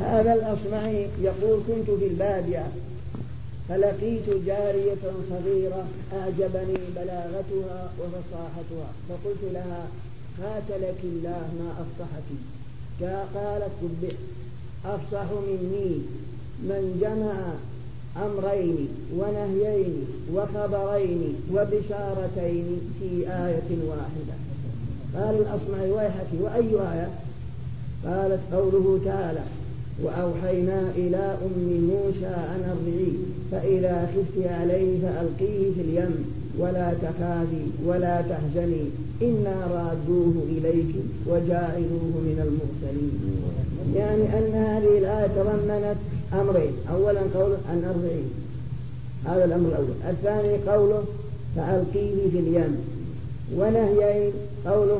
هذا الأصمعي يقول: كنت في البادية فلقيت جارية صغيرة أعجبني بلاغتها وفصاحتها، فقلت لها: قاتلك الله ما أفصحك. قالت: قبح، أفصح مني من جمع أمرين ونهيين وخبرين وبشارتين في آية واحدة. قال الأصمعي: ويحك، وأي آية؟ قالت: قوله تعالى: وأوحينا إلى أم موسى أن أرضعيه فإذا خفت عليه فألقيه في اليم ولا تخافي ولا تحزني إنا رادوه إليك وجاعلوه من المرسلين. يعني أن هذه الآية تضمنت أمرين: أولا قوله أن أرضعيه، هذا الأمر الأول. الثاني قوله فألقيه في اليم، ونهيين قوله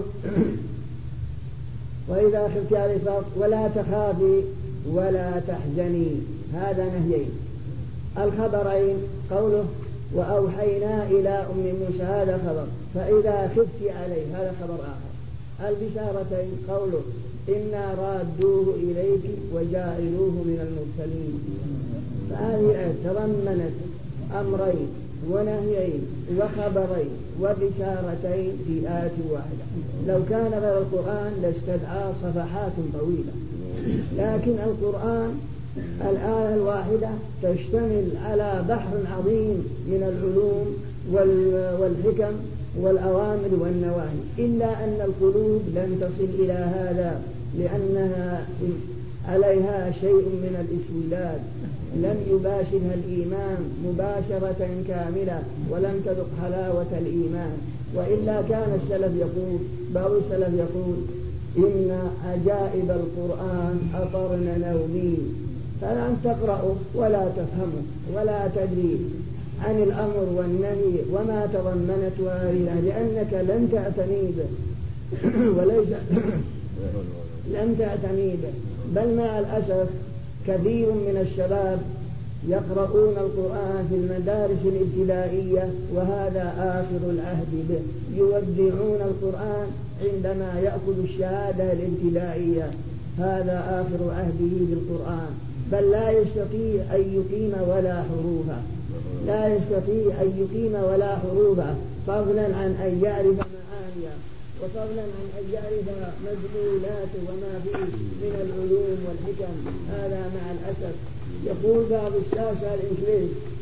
وإذا خفت عليه ولا تخافي ولا تحزني، هذا نهيين. الخبرين قوله وأوحينا إلى أم موسى، هذا خبر، فإذا خفت عليه هذا خبر آخر. البشارتين قوله إنا رادوه إليك وجاعلوه من المرسلين. فهذه الآية تضمنت أمرين ونهيين وخبرين وبشارتين في آية واحدة. لو كان غير القرآن لاستدعى صفحات طويلة، لكن القرآن الآية الواحدة تشتمل على بحر عظيم من العلوم والحكم والأوامر والنواهي، إلا أن القلوب لم تصل إلى هذا لأنها عليها شيء من الإشلال، لم يباشرها الإيمان مباشرة كاملة ولم تذق حلاوة الإيمان. وإلا كان السلف يقول، بعض السلف يقول: إن عجائب القرآن أطرن نومي، فأنت تقرأه ولا تفهمه ولا تدري عن الأمر والنهي وما تضمنت هذه، لأنك لم تعتني به وليس لم تعتني به. بل مع الأسف كثير من الشباب يقرؤون القرآن في المدارس الابتدائية وهذا آخر العهد به، يودعون القرآن عندما يأخذ الشهادة الابتدائية، هذا آخر عهده بالقرآن، بل لا يستطيع أن يقيم ولا حروفا، لا يستطيع أن يقيم ولا حروفا، فضلا عن أن يعرف معانيها، وفضلا عن أن يعرف مدلولات وما فيه من العلوم والحكم. هذا مع الأسف. يقول بعض الساسة الإنجليز: